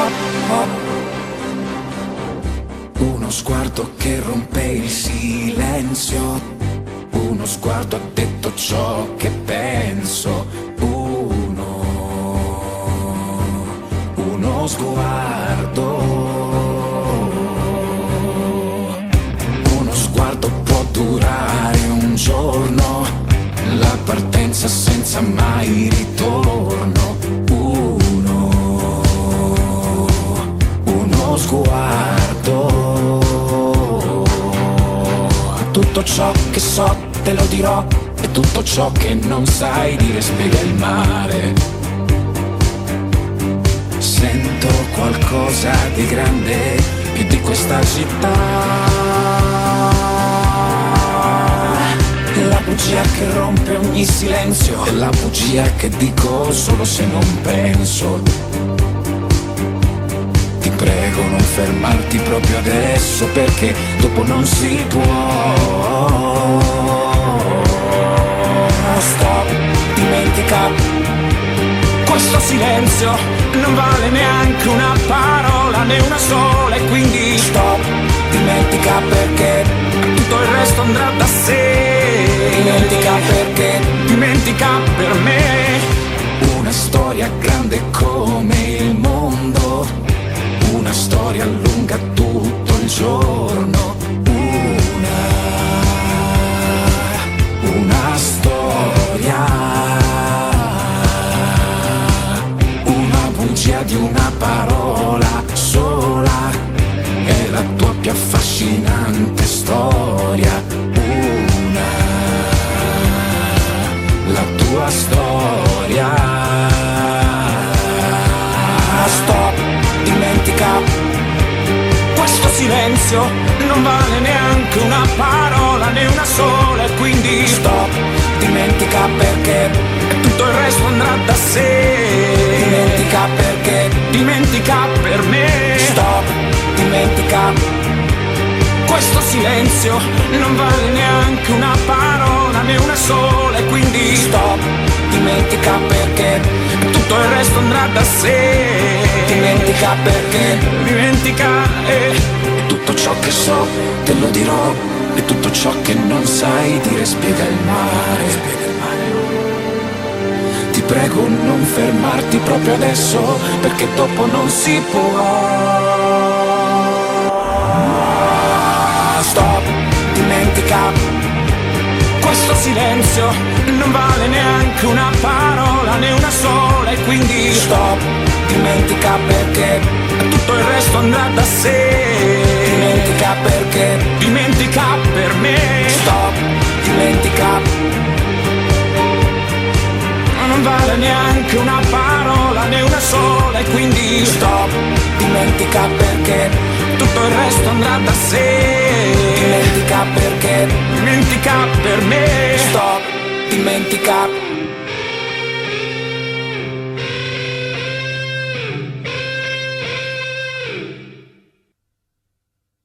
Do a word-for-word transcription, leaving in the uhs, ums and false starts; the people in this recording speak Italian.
Uno sguardo che rompe il silenzio, uno sguardo ha detto ciò che penso. Uno, uno sguardo. Uno sguardo può durare un giorno, la partenza senza mai ritorno. Uno, uno sguardo. Tutto ciò che so te lo dirò, e tutto ciò che non sai dire spiega il mare. Sento qualcosa di grande, più di questa città. La bugia che rompe ogni silenzio, è la bugia che dico solo se non penso. Ti prego non fermarti proprio adesso, perché dopo non si può. Stop, dimentica, questo silenzio non vale neanche una parola, né una sola, e quindi stop, dimentica, perché tutto il resto andrà da sé. Dimentica, perché dimentica per me. Una storia grande come il mondo, una storia lunga tutto il giorno. Una, una storia, una bugia di una parola sola, è la tua più affascinante storia. Una, la tua storia. Stop, dimentica, questo silenzio non vale neanche una parola, né una sola, e quindi stop, dimentica, perché tutto il resto andrà da sé. Dimentica, perché dimentica per me. Stop, dimentica, questo silenzio non vale neanche una parola, né una sola, e quindi stop, dimentica, perché tutto il resto andrà da sé. Dimentica, perché dimentica, e tutto ciò che so te lo dirò, e tutto ciò che non sai dire spiega il mare. Spiega il mare. Ti prego non fermarti proprio adesso, perché dopo non si può. Stop, dimentica, questo silenzio non vale neanche una parola, né una sola, e quindi stop, dimentica, perché tutto il resto andrà da sé. Dimentica, perché dimentica per me. Stop, dimentica, non vale neanche una parola, né una sola, e quindi stop, dimentica, perché tutto il resto andrà da sé. Dimentica, perché dimentica per me. Stop, dimentica.